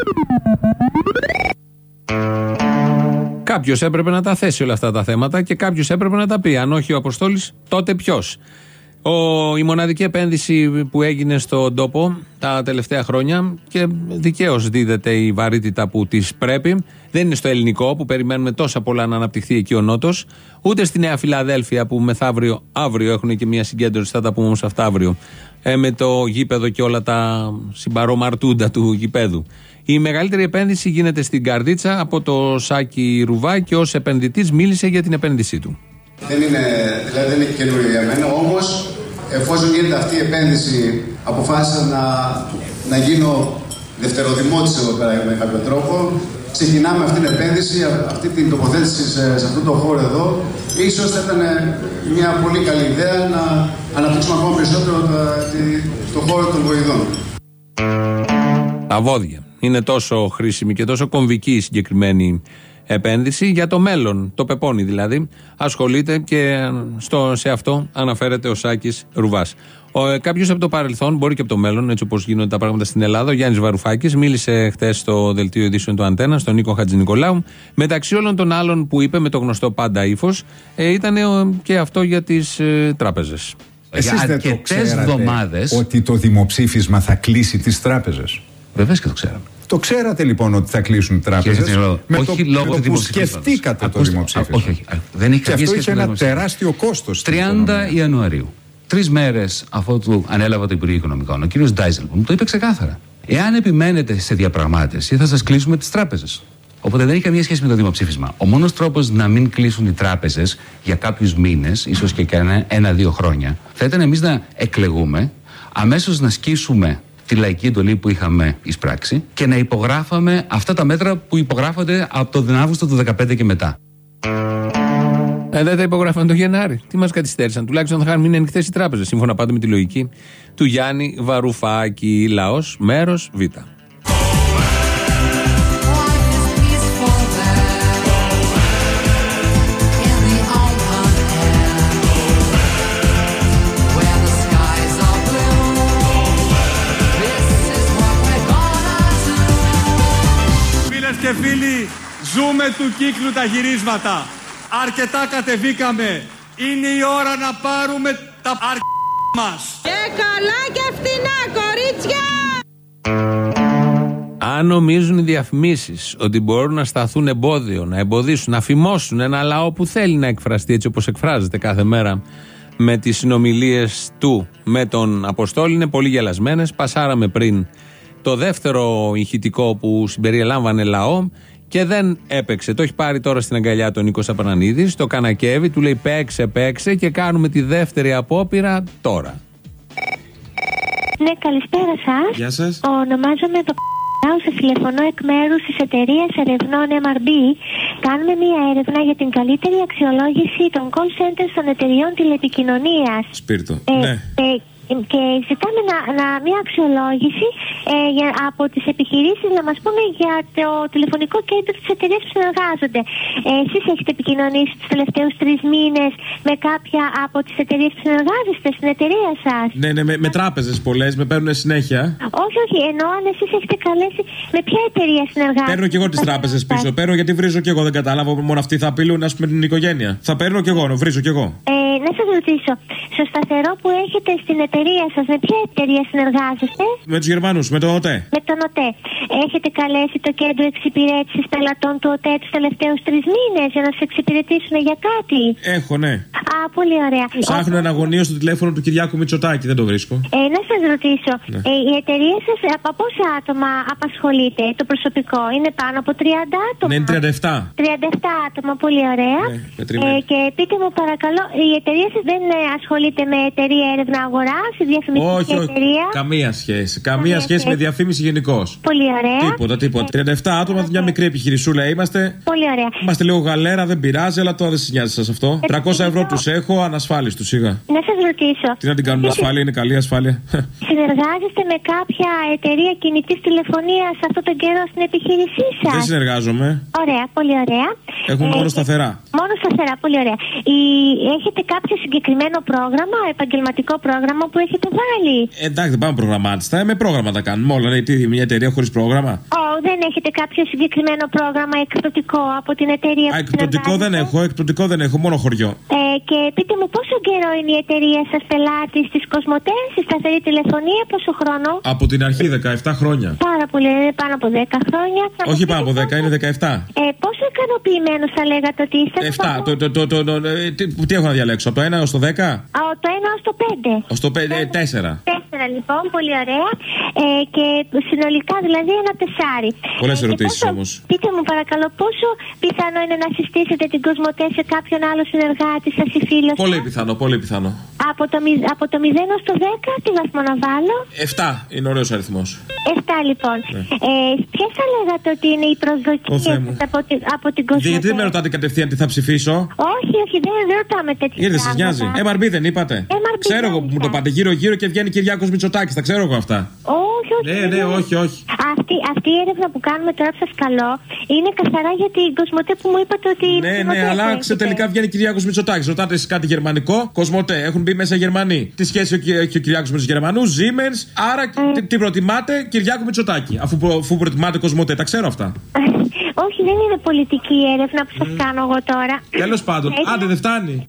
Κάποιος έπρεπε να τα θέσει όλα αυτά τα θέματα και κάποιος έπρεπε να τα πει. Αν όχι ο Αποστόλης, τότε ποιος? Ο, η μοναδική επένδυση που έγινε στον τόπο τα τελευταία χρόνια και δικαίως δίδεται η βαρύτητα που της πρέπει, δεν είναι στο ελληνικό που περιμένουμε τόσα πολλά να αναπτυχθεί εκεί ο Νότος, ούτε στη Νέα Φιλαδέλφια που μεθαύριο, αύριο έχουν και μια συγκέντρωση, θα τα πούμε όμως αυτά αύριο, ε, με το γήπεδο και όλα τα συμπαρομαρτούντα του γηπέδου. Η μεγαλύτερη επένδυση γίνεται στην Καρδίτσα από το Σάκη Ρουβά και ως επενδυτής μίλησε για την επένδυσή του. Δεν είναι, δηλαδή δεν είναι καινούριο για μένα, όμως εφόσον γίνεται αυτή η επένδυση αποφάσισα να, να γίνω δευτεροδημότης εδώ πέρα με κάποιο τρόπο. Ξεκινάμε αυτή την επένδυση, αυτή την τοποθέτηση σε, σε αυτό το χώρο εδώ. Ίσως θα ήταν μια πολύ καλή ιδέα να αναπτύξουμε ακόμα περισσότερο το χώρο των βοηδών. Τα βόδια. Είναι τόσο χρήσιμη και τόσο κομβική η συγκεκριμένη επένδυση για το μέλλον. Το πεπώνει δηλαδή. Ασχολείται και στο, σε αυτό αναφέρεται ο Σάκης Ρουβάς. Ε, Κάποιος από το παρελθόν, μπορεί και από το μέλλον, έτσι όπως γίνονται τα πράγματα στην Ελλάδα, ο Γιάννης Βαρουφάκης, μίλησε χτες στο δελτίο ειδήσεων του Αντένα, στον Νίκο Χατζηνικολάου. Μεταξύ όλων των άλλων που είπε με το γνωστό πάντα ύφος, ε, ήταν ε, και αυτό για τις ε, τράπεζες. Εσείς δεν το ξέρατε εβδομάδες... ότι το δημοψήφισμα θα κλείσει τις τράπεζες? Βεβαίως και το ξέραμε. Το ξέρατε λοιπόν ότι θα κλείσουν οι τράπεζες? Με όχι το, λόγω με του που σκεφτήκατε Ακούστε, το δημοψήφισμα. Όχι, όχι, δεν έχει και αυτό είχε ένα τεράστιο κόστος. τριάντα Ιανουαρίου, τρεις μέρες αφότου ανέλαβα το Υπουργείο Οικονομικών, ο κύριος Ντάιζελμπλουμ το είπε ξεκάθαρα. Εάν επιμένετε σε διαπραγμάτευση, θα σας κλείσουμε τις τράπεζες. Οπότε δεν έχει καμία σχέση με το δημοψήφισμα. Ο μόνος τρόπος να μην κλείσουν οι τράπεζες για κάποιους μήνες, ίσως και ένα-δύο χρόνια, θα ήταν εμείς να εκλεγούμε, αμέσως να σκίσουμε τη λαϊκή εντολή που είχαμε εισπράξει και να υπογράφαμε αυτά τα μέτρα που υπογράφονται από τον Αύγουστο του δύο χιλιάδες δεκαπέντε και μετά. Ε, δεν τα υπογράφαν το Γενάρη. Τι μας καθυστέρησαν? Τουλάχιστον θα είχαν μείνει ανοιχτές οι τράπεζες. Σύμφωνα πάντα με τη λογική του Γιάννη Βαρουφάκη. Λαός, μέρος Β. Και φίλοι, ζούμε του κύκλου τα γυρίσματα. Αρκετά κατεβήκαμε. Είναι η ώρα να πάρουμε τα αρ... μας. Και καλά και φτηνά, κορίτσια! Αν νομίζουν οι διαφημίσεις ότι μπορούν να σταθούν εμπόδιο, να εμποδίσουν, να φημώσουν ένα λαό που θέλει να εκφραστεί έτσι όπως εκφράζεται κάθε μέρα με τις συνομιλίες του με τον Αποστόλη, είναι πολύ γελασμένες. Πασάραμε πριν το δεύτερο ηχητικό που συμπεριελάμβανε λαό και δεν έπαιξε. Το έχει πάρει τώρα στην αγκαλιά τον Νίκος Απανανίδης, το κανακεύει, του λέει παίξε, παίξε και κάνουμε τη δεύτερη απόπειρα τώρα. Ναι, καλησπέρα σας. Γεια σας. Ονομάζομαι το σε τηλεφωνώ εκ μέρους της εταιρείας ερευνών εμ αρ μπι. Κάνουμε μία έρευνα για την καλύτερη αξιολόγηση των call centers των εταιριών τηλεπικοινωνίας. Σπίρτο. Ε, ναι. Ε, και ζητάμε να, να, μια αξιολόγηση ε, για, από τις επιχειρήσεις να μας πούνε για το τηλεφωνικό κέντρο της εταιρείας που συνεργάζονται. Ε, εσείς έχετε επικοινωνήσει τους τελευταίους τρεις μήνες με κάποια από τις εταιρείες που συνεργάζεστε στην εταιρεία σας? Ναι, ναι, με, με τράπεζες πολλές, με παίρνουν συνέχεια. Όχι, όχι, εννοώ αν εσείς έχετε καλέσει με ποια εταιρεία συνεργάζεστε. Παίρνω και εγώ τις τράπεζες πίσω. Παίρνω γιατί βρίζω και εγώ, δεν κατάλαβα. Μόνο αυτοί θα απειλούν, ας πούμε, την οικογένεια. Θα παίρνω και εγώ, βρίζω και εγώ. Ε, να σας ρωτήσω, στο σταθερό που έχετε στην εταιρεία σας, με ποια εταιρεία συνεργάζεστε? Με τους Γερμανούς, με τον ΟΤΕ. Με τον ΟΤΕ. Έχετε καλέσει το κέντρο εξυπηρέτησης πελατών του ΟΤΕ τους τελευταίους τρεις μήνες για να σας εξυπηρετήσουν για κάτι? Έχω, ναι. Α, πολύ ωραία. Ψάχνω ένα αγωνίο στο τηλέφωνο του Κυριάκου Μητσοτάκη, δεν το βρίσκω. Ε, να σας ρωτήσω, ναι. ε, η εταιρεία σας από πόσα άτομα απασχολείται το προσωπικό? Είναι πάνω από τριάντα άτομα? Ναι, είναι τριάντα επτά. τριάντα επτά άτομα, πολύ ωραία. Ναι, ε, και πείτε μου παρακαλώ, η εταιρεία σας δεν ε, ασχολείται με εταιρεία έρευνα αγοράς, η διαφημιστική όχι, όχι. εταιρεία? Καμία σχέση. Καμία, Καμία σχέση, σχέση με διαφήμιση γενικώς. Πολύ ωραία. Τίποτα, τίποτα. Ε, τριάντα επτά άτομα, okay. Μια μικρή επιχειρησούλα είμαστε. Πολύ ωραία. Είμαστε λίγο γαλέρα, δεν πειράζει, αλλά τώρα δεν σας νοιάζει σας αυτό. Ε, τριακόσια ευρώ τους έχω, ανασφάλιστους σιγά. Να σας ρωτήσω. Τι να την κάνουν ασφάλεια, είναι καλή ασφάλεια. Συνεργάζεστε με κάποια εταιρεία κινητής τηλεφωνίας αυτόν τον καιρό στην επιχείρησή σας? Δεν συνεργάζομαι. Ωραία, πολύ ωραία. Έχουμε ε, μόνο σταθερά. Μόνο σταθερά, πολύ ωραία. Η... Έχετε κάποιο συγκεκριμένο πρόγραμμα, επαγγελματικό πρόγραμμα που έχετε βάλει? Ε, εντάξει, δεν πάμε προγραμμάτιστα. Ε, με πρόγραμμα τα κάνουμε όλα. Ναι, τι, μια εταιρεία χωρίς πρόγραμμα. Ω, oh, δεν έχετε κάποιο συγκεκριμένο πρόγραμμα εκπτωτικό από την εταιρεία? Α, εκπτωτικό δεν έχω, εκπτωτικό δεν έχω, μόνο χωριό. Ε, και πείτε μου πόσο καιρό είναι η εταιρεία σας πελάτης της Κοσμοτέ, στη σταθερή τηλεφωνία, πόσο χρόνο? Από την αρχή δεκαεπτά χρόνια. Πάρα πολύ, είναι πάνω από δέκα χρόνια. Όχι πάνω από δέκα, είναι δεκαεπτά. Ε, πόσο ικανοποιημένος θα λέγατε ότι είστε? επτά. Το, το, το, το, το, τι, τι έχω να διαλέξω, από το ένα έως το δέκα? Α, το ένα έως το πέντε. Ως το πέντε, τέσσερα. Τέσσερα λοιπόν, πολύ ωραία. Ε, και συνολικά δηλαδή ένα τεσάρι. Πολλές ε, ερωτήσεις όμως. Πείτε μου παρακαλώ, πόσο πιθανό είναι να συστήσετε την Κοσμοτέ σε κάποιον άλλο συνεργάτη σας ή φίλο σας? Πολύ πιθανό, πολύ πιθανό. Από το, από το μηδέν ως το δέκα, τι βαθμό να βάλω? επτά είναι ωραίος αριθμός. επτά λοιπόν. Ναι. Ε, ποιες θα λέγατε ότι είναι οι προσδοκίες από, τη, από την Κοσμοτέ? Γιατί δεν με ρωτάτε κατευθείαν τι θα ψηφίσω? Όχι, όχι, δεν, δεν ρωτάμε τέτοια. Ήρθε, σας νοιάζει. εμ αρ μπι δεν είπατε? εμ αρ μπι ξέρω εγώ που μου το πάτε γύρω-γύρω και βγαίνει Κυριάκος Μητσοτάκης. Τα ξέρω εγώ αυτά. Όχι, όχι. Ναι, ναι, όχι, όχι. Αυτή, αυτή η έρευνα που κάνουμε τώρα που σας καλώ είναι καθαρά για την Κοσμοτέ που μου είπατε ότι. Ναι, ναι, αλλά τελικά βγαίνει Κυριάκος Μητσοτάκης. Ρωτάτε εσείς κάτι γερμανικό, Κοσμοτέ. Έχουν μπει μέσα Γερμανοί. Τι σχέση έχει ο Κυριάκος με τους Γερμανούς, Siemens. Άρα mm. τι προτιμάτε, Κυριάκο Μητσοτάκη. Αφού, προ, αφού προτιμάτε Κοσμοτέ, τα ξέρω αυτά. Όχι, δεν είναι πολιτική η έρευνα που σας mm. κάνω εγώ τώρα. Τέλος πάντων, Έτσι. άντε δεν φτάνει.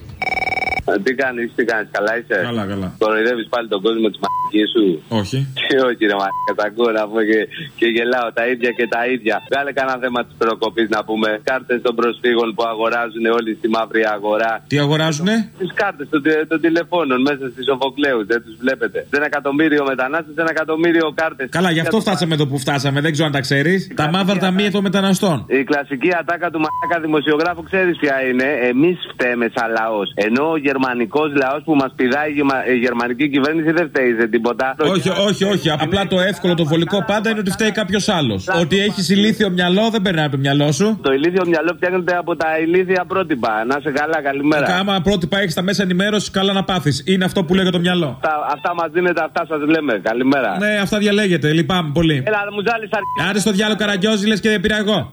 Τι κάνεις, τι κάνεις, καλά είσαι? Καλά, καλά. Κοροϊδεύεις πάλι τον κόσμο της μ***ης σου? Όχι. Τι όχι ρε μ***, τα ακούω να πω και, και γελάω τα ίδια και τα ίδια. Βγάλε κανένα θέμα της προκοπής να πούμε. Κάρτες των προσφύγων που αγοράζουν όλοι στη μαύρη αγορά. Τι αγοράζουνε? Τις κάρτες των, των τηλεφώνων μέσα στις Σοφοκλέους, δεν τους βλέπετε? Ένα εκατομμύριο μετανάστες, ένα εκατομμύριο κάρτες. Καλά, γι' αυτό φτάσαμε εδώ που φτάσαμε, δεν ξέρω αν τα ξέρεις. Τα μαύρα ταμεία των μεταναστών. Η κλασική ατάκα του μ***κα δημοσιογράφου ξέρεις ποια είναι? Εμείς φταίμε σαν λαός. Ενώ ο γερμανικός λαός που μας πηδάει η γερμανική κυβέρνηση δεν φταίει σε τίποτα. Όχι, όχι, όχι. Απλά το εύκολο, το βολικό πάντα είναι ότι φταίει κάποιος άλλος. Ότι έχεις ηλίθιο μυαλό δεν περνάει από το μυαλό σου. Το ηλίθιο μυαλό φτιάχνεται από τα ηλίθια πρότυπα. Να σε καλά, καλημέρα. Και άμα πρότυπα έχεις τα μέσα ενημέρωση, καλά να πάθεις. Είναι αυτό που λέγεται το μυαλό. Αυτά, αυτά μας δίνετε, αυτά σας λέμε. Καλημέρα. Ναι, αυτά διαλέγετε. Λυπάμαι πολύ. Έλα, μου ζάλεις αρκετά. Άντε στο διάλογο Καραγκιόζη, λες και δεν πήρα εγώ.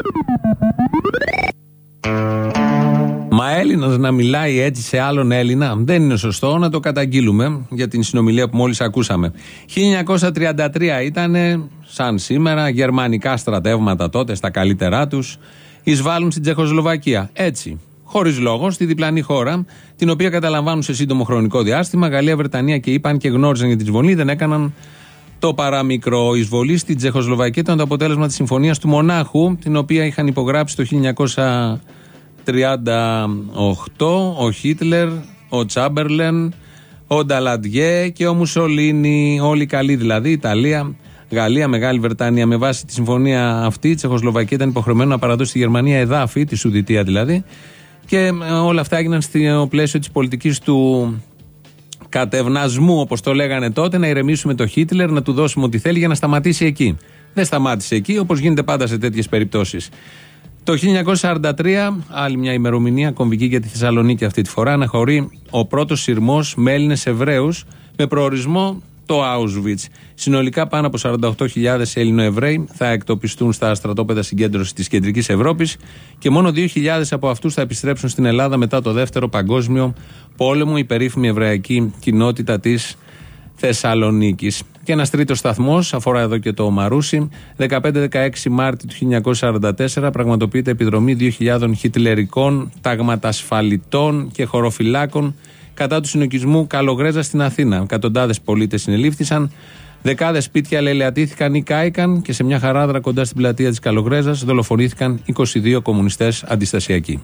Μα Έλληνας να μιλάει έτσι σε άλλον Έλληνα δεν είναι σωστό, να το καταγγείλουμε για την συνομιλία που μόλις ακούσαμε. χίλια εννιακόσια τριάντα τρία ήταν, σαν σήμερα, γερμανικά στρατεύματα τότε στα καλύτερά τους εισβάλλουν στην Τσεχοσλοβακία. Έτσι, χωρίς λόγο, στη διπλανή χώρα, την οποία καταλαμβάνουν σε σύντομο χρονικό διάστημα. Γαλλία, Βρετανία και ΗΠΑ, αν και γνώριζαν για την εισβολή, δεν έκαναν το παραμικρό. Εισβολή στην Τσεχοσλοβακία ήταν το αποτέλεσμα της Συμφωνίας του Μονάχου, την οποία είχαν υπογράψει το χίλια εννιακόσια τριάντα οκτώ ο Χίτλερ, ο Τσάμπερλεν, ο Νταλαντιέ και ο Μουσολίνι. Όλοι καλοί δηλαδή, Ιταλία, Γαλλία, Μεγάλη Βρετανία. Με βάση τη συμφωνία αυτή, η Τσεχοσλοβακία ήταν υποχρεωμένη να παραδώσει στη Γερμανία εδάφη, τη Σουδητεία δηλαδή, και όλα αυτά έγιναν στο πλαίσιο της πολιτικής του κατευνασμού, όπως το λέγανε τότε, να ηρεμήσουμε το Χίτλερ, να του δώσουμε ό,τι θέλει για να σταματήσει εκεί. Δεν σταμάτησε εκεί, όπως γίνεται πάντα σε τέτοιες περιπτώσεις. Το χίλια εννιακόσια σαράντα τρία, άλλη μια ημερομηνία κομβική για τη Θεσσαλονίκη αυτή τη φορά, αναχωρεί ο πρώτος σειρμός με Έλληνες Εβραίους με προορισμό το Auschwitz. Συνολικά πάνω από σαράντα οκτώ χιλιάδες Έλληνο-Εβραίοι θα εκτοπιστούν στα στρατόπεδα συγκέντρωσης της Κεντρικής Ευρώπης και μόνο δύο χιλιάδες από αυτούς θα επιστρέψουν στην Ελλάδα μετά το Δεύτερο Παγκόσμιο Πόλεμο, η περίφημη εβραϊκή κοινότητα της Θεσσαλονίκης. Και ένας τρίτος σταθμός, αφορά εδώ και το Μαρούσι, δεκαπέντε δεκαέξι Μάρτη του χίλια εννιακόσια σαράντα τέσσερα πραγματοποιείται επιδρομή δύο χιλιάδων χιτλερικών ταγματασφαλιτών και χωροφυλάκων κατά του συνοικισμού Καλογρέζα στην Αθήνα. Εκατοντάδες πολίτες συνελήφθησαν, δεκάδες σπίτια λελεατήθηκαν ή κάηκαν και σε μια χαράδρα κοντά στην πλατεία της Καλογρέζας δολοφονήθηκαν είκοσι δύο κομμουνιστές αντιστασιακοί.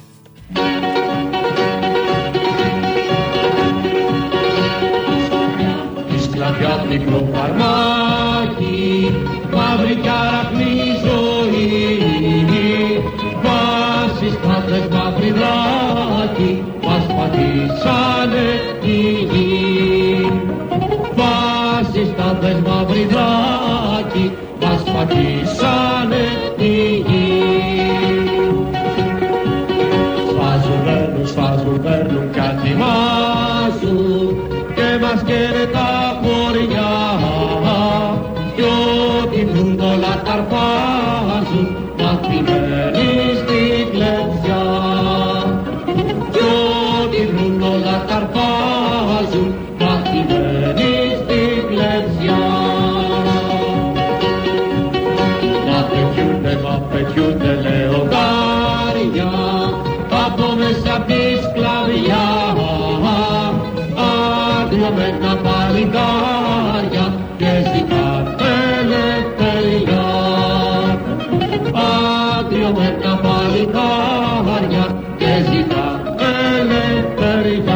Για μικρό φαρμάκι, μαύρη κι αραχνή ζωή, φασιστάτες μαύρη δράκη, μας πατήσανε τη γη. Φασιστάτες μαύρη δράκη, μας πατήσανε τη γη. Σφάζουν, βέρνουν, σφάζουν, βέρνουν, κάτι μάζουν και μας καιρετά χωριά κι ό,τι βρουν όλα τα αρπάζουν μαθημένοι στην κλεψιά κι ό,τι βρουν όλα τα αρπάζουν μαθημένοι στην κλεψιά. Μα πετιούνται, μα πετιούνται λεοντάρια από μέσα απ' τη σκλαβιά αγριωμένα παλικάρια και ζητά ελευθερία. Αγριωμένα παλικάρια και ζητά ελευθερία.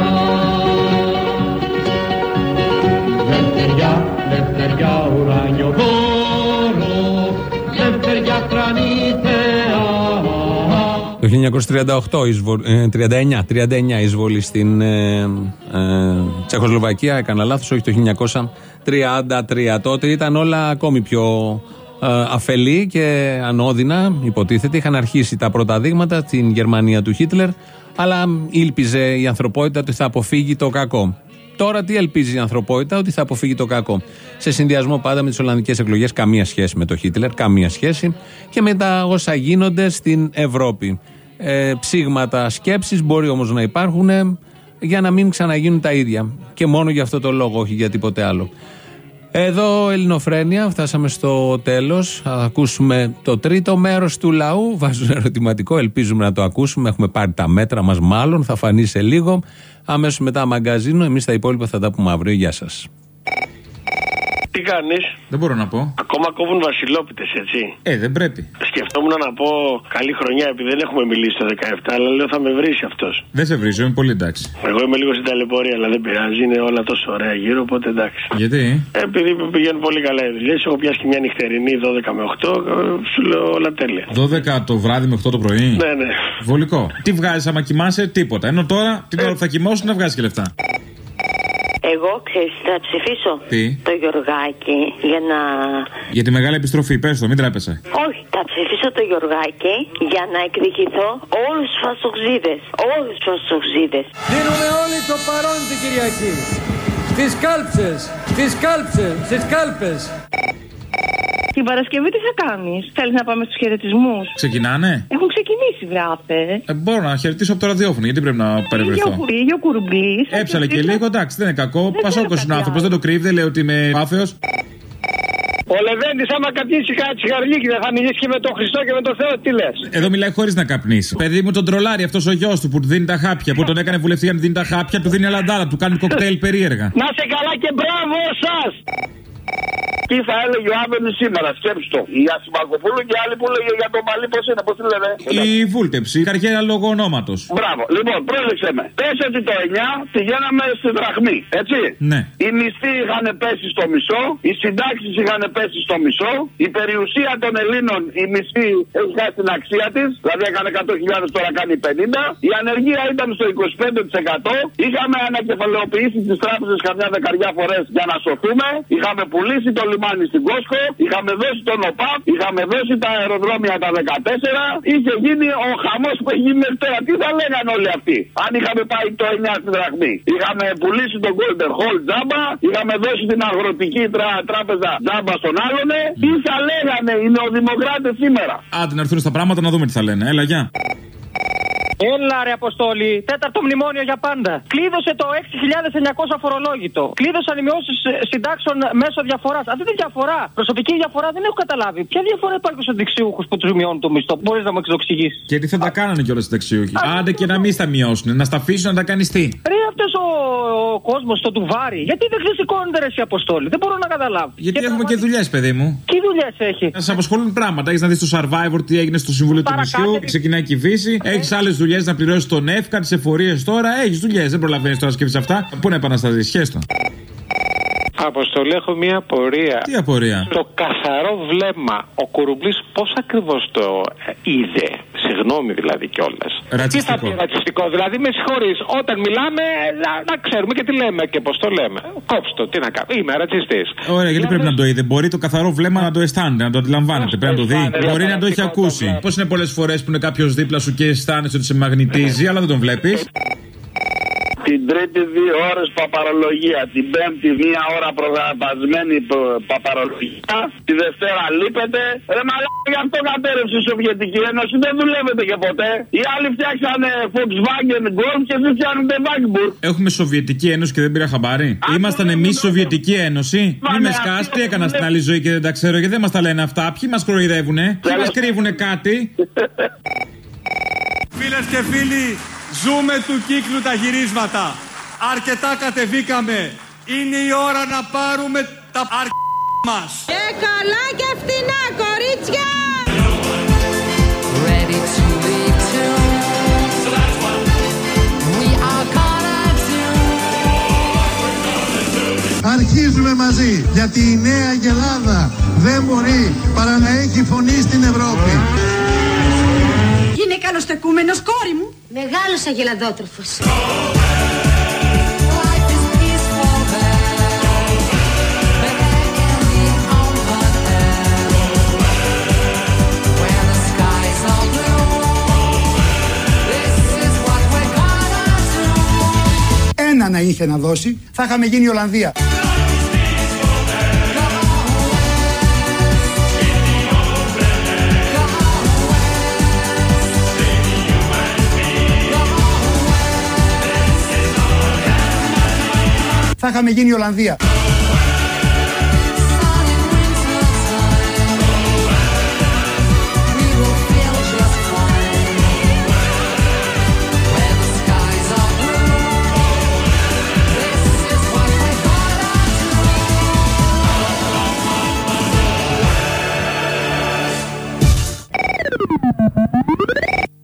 Λευτεριά, λευτεριά ουράνιο δώρο, λευτεριά τρανή θεά. Το χίλια εννιακόσια τριάντα οκτώ, τριάντα εννιά, τριάντα εννιά εισβολή στην ε, ε, Τσεχοσλοβακία, έκανα λάθος, όχι το χίλια εννιακόσια τριάντα τρία. Τότε ήταν όλα ακόμη πιο ε, αφελή και ανώδυνα, υποτίθεται. Είχαν αρχίσει τα πρώτα δείγματα στην Γερμανία του Χίτλερ, αλλά ήλπιζε η ανθρωπότητα ότι θα αποφύγει το κακό. Τώρα τι ελπίζει η ανθρωπότητα? Ότι θα αποφύγει το κακό. Σε συνδυασμό πάντα με τις Ολλανδικές εκλογές, καμία σχέση με το Χίτλερ, καμία σχέση, και με τα όσα γίνονται στην Ευρώπη. Ε, ψήγματα σκέψης μπορεί όμως να υπάρχουν για να μην ξαναγίνουν τα ίδια. Και μόνο για αυτό το λόγο, όχι για τίποτε άλλο. Εδώ Ελληνοφρένεια, φτάσαμε στο τέλος. Θα ακούσουμε το τρίτο μέρος του λαού. Βάζουν ερωτηματικό, ελπίζουμε να το ακούσουμε. Έχουμε πάρει τα μέτρα μας, μάλλον θα φανεί σε λίγο. Αμέσως μετά μαγκαζίνο. Εμείς τα υπόλοιπα θα τα πούμε αύριο. Γεια σας. Τι κάνεις? Δεν μπορώ να πω. Ακόμα κόβουν βασιλόπιτες, έτσι. Ε, δεν πρέπει. Σκεφτόμουν να πω καλή χρονιά, επειδή δεν έχουμε μιλήσει το δεκαεπτά, αλλά λέω θα με βρίσει αυτός. Δεν σε βρίζω, είμαι πολύ εντάξει. Εγώ είμαι λίγο στην ταλαιπωρία, αλλά δεν πειράζει, είναι όλα τόσο ωραία γύρω, οπότε εντάξει. Γιατί? Ε, επειδή πηγαίνουν πολύ καλά οι δουλειές, έχω πιάσει και μια νυχτερινή δώδεκα με οκτώ, σου λέω όλα τέλεια. δώδεκα το βράδυ με οκτώ το πρωί. Ναι, ναι. Βολικό. Τι βγάζεις άμα κοιμάσαι? Τίποτα. Ενώ τώρα την ώρα που θα κοιμώσουν να βγάζει και λεφτά. Εγώ, ξέρεις, θα ψηφίσω Τι? το Γιωργάκη για να... Για τη μεγάλη επιστροφή, πες το, μην τρέπεσαι. Όχι, θα ψηφίσω το Γιωργάκη για να εκδικηθώ όλους τους φασοξίδες. Όλους τους φασοξίδες. Δίνουμε όλοι το παρόν την Κυριακή. Στις κάλψες, στις κάλψες, στις κάλπες. Την Παρασκευή τι θα κάνεις? Θέλεις να πάμε στους χαιρετισμούς? Ξεκινάνε? Έχουν ξεκινήσει, βράπε. Ε, μπορώ να χαιρετήσω από το ραδιόφωνο, γιατί πρέπει να περιβρεθώ. Πήγε ο Κουρουμπλής. Έψαλε και λίγο, εντάξει, δεν είναι κακό. Πασόκος είναι ο άνθρωπος, δεν το κρύβει, δεν λέω ότι είμαι άθεος. Ο Λεβέντης άμα καπνίσει κάτι τσιγαρλίκι δεν θα μιλήσει και με τον Χριστό και με τον Θεό, τι λες? Εδώ μιλάει χωρίς να καπνίσει. Παιδί μου τον τρολάρει αυτός ο γιος του που του δίνει τα χάπια, που τον έκανε βουλευτή για να δίνει τα χάπια, του δίνει αλαντάρα, του κάνει κοκτέιλ περίεργα. Να σε καλά και μπράβο σας! Τι θα έλεγε ο Άμενος σήμερα, σκέψου το. Η Ασημακοπούλου και άλλοι που έλεγε για το μαλλί, πώς είναι, πώς τη λένε. Η βούλτεψη, καριέρα λόγω ονόματος. Μπράβο, λοιπόν, πρόσεξε με. Πες ότι το εννιά πηγαίναμε στη δραχμή, έτσι. Ναι. Οι μισθοί είχαν πέσει στο μισό, οι συντάξεις είχαν πέσει στο μισό, η περιουσία των Ελλήνων, η μισθή έχει χάσει την αξία της, δηλαδή έκανε εκατό χιλιάδες, τώρα κάνει πενήντα. Η ανεργία ήταν στο είκοσι πέντε τοις εκατό. Είχαμε ανακεφαλαιοποιήσει τις τράπεζες καμιά δεκαριά φορές για να σωθούμε. Είχαμε πουλήσει το λιμάνι στην Κόσκο, είχαμε δώσει τον ΟΠΑΠ, είχαμε δώσει τα αεροδρόμια τα δεκατέσσερα, είχε γίνει ο χαμός που έχει γίνει μέχρι τώρα. Τι θα λέγανε όλοι αυτοί, αν είχαμε πάει το εννιά στην δραχμή. Είχαμε πουλήσει τον Golden Hall τζάμπα, είχαμε δώσει την αγροτική τρα, τράπεζα τζάμπα στον άλλον. Τι θα λέγανε οι νεοδημοκράτες σήμερα. Άντε να έρθουν στα πράγματα να δούμε τι θα λένε. Έλα, γεια. Έλα ρε Αποστόλη, τέταρτο μνημόνιο για πάντα. Κλείδωσε το έξι χιλιάδες εννιακόσια φορολόγητο. Κλείδωσαν οι μειώσεις συντάξεων μέσω διαφοράς. Αυτή τη διαφορά, προσωπική διαφορά δεν έχω καταλάβει. Ποια διαφορά υπάρχει στους συνταξιούχους που τους μειώνουν το μισθό, μπορείς να μου εξοξηγήσεις. Και τι θα τα κάνανε κιόλας οι συνταξιούχοι. Άντε και να μην τα μειώσουν, να στα αφήσουν να τα κάνεις τι. Ρε αυτός ο, ο κόσμος στο τουβάρι, γιατί δεν ξεσηκώνεται ρε η Αποστόλη, δεν μπορώ να καταλάβω. Γιατί και έχουμε και δουλειές, παιδί μου. Τι δουλειές έχει. Να σας απασχολούν πράγματα. Έχεις να δεις το Survivor τι έγινε στο Συμβούλιο του Νησιού, ξεκινάει η κυβίση, έχεις άλλες δουλειές να πληρώσεις τον ΕΦΚΑ, τις εφορίες τώρα, έχεις δουλειές. Δεν προλαβαίνεις τώρα να σκέφτεσαι αυτά. Πού να επανασταθείς, χέστο. Αποστολή, έχω μία απορία. Τι απορία? Το καθαρό βλέμμα, ο Κουρουμπλής πώς ακριβώς το είδε? Συγγνώμη δηλαδή κιόλας. Ρατσιστικό. Τι θα πει ρατσιστικό, δηλαδή με συγχωρείς, όταν μιλάμε να, να ξέρουμε και τι λέμε και πώς το λέμε. Κόψτε το, τι να κάνω, είμαι ρατσιστής. Ωραία, γιατί πρέπει να το είδε. Μπορεί το καθαρό βλέμμα να το αισθάνεται, να το αντιλαμβάνεται. Πρέπει να το δει. Μπορεί να το έχει ακούσει. Πώς είναι πολλές φορές που είναι κάποιος δίπλα σου και αισθάνεσαι ότι σε μαγνητίζει, αλλά δεν τον βλέπεις. Την τρίτη δύο ώρες παπαρολογία, την πέμπτη μία ώρα προγραμματισμένη παπαρολογία, τη Δευτέρα λείπετε. Ρε μαλάκα, γι' αυτό κατέρευσε η Σοβιετική Ένωση, δεν δουλεύετε και ποτέ. Οι άλλοι φτιάξανε Volkswagen Golf και εσείς φτιάχνετε Wagenburg. Έχουμε Σοβιετική Ένωση και δεν πήρα χαμπάρι. Ήμασταν εμείς Σοβιετική Ένωση. Μη με σκάς, τι έκανα στην άλλη ζωή και δεν τα ξέρω και δεν μας τα λένε αυτά. Ποιοι μας κοροϊδεύουνε, ποιοι μας κρύβουνε κάτι. Φίλες και φίλοι, ζούμε του κύκλου τα γυρίσματα. Αρκετά κατεβήκαμε. Είναι η ώρα να πάρουμε τα αρ... μας. Και καλά και φτηνά, κορίτσια! Ready to leave too. So that's what we are gonna do. Αρχίζουμε μαζί, γιατί η νέα Ελλάδα δεν μπορεί παρά να έχει φωνή στην Ευρώπη. Είναι καλοστεκούμενος, κόρη μου. Μεγάλος αγελαδότροφος. Ένα να είχε να δώσει, θα είχαμε γίνει Ολλανδία. Θα είχαμε γίνει Ολλανδία.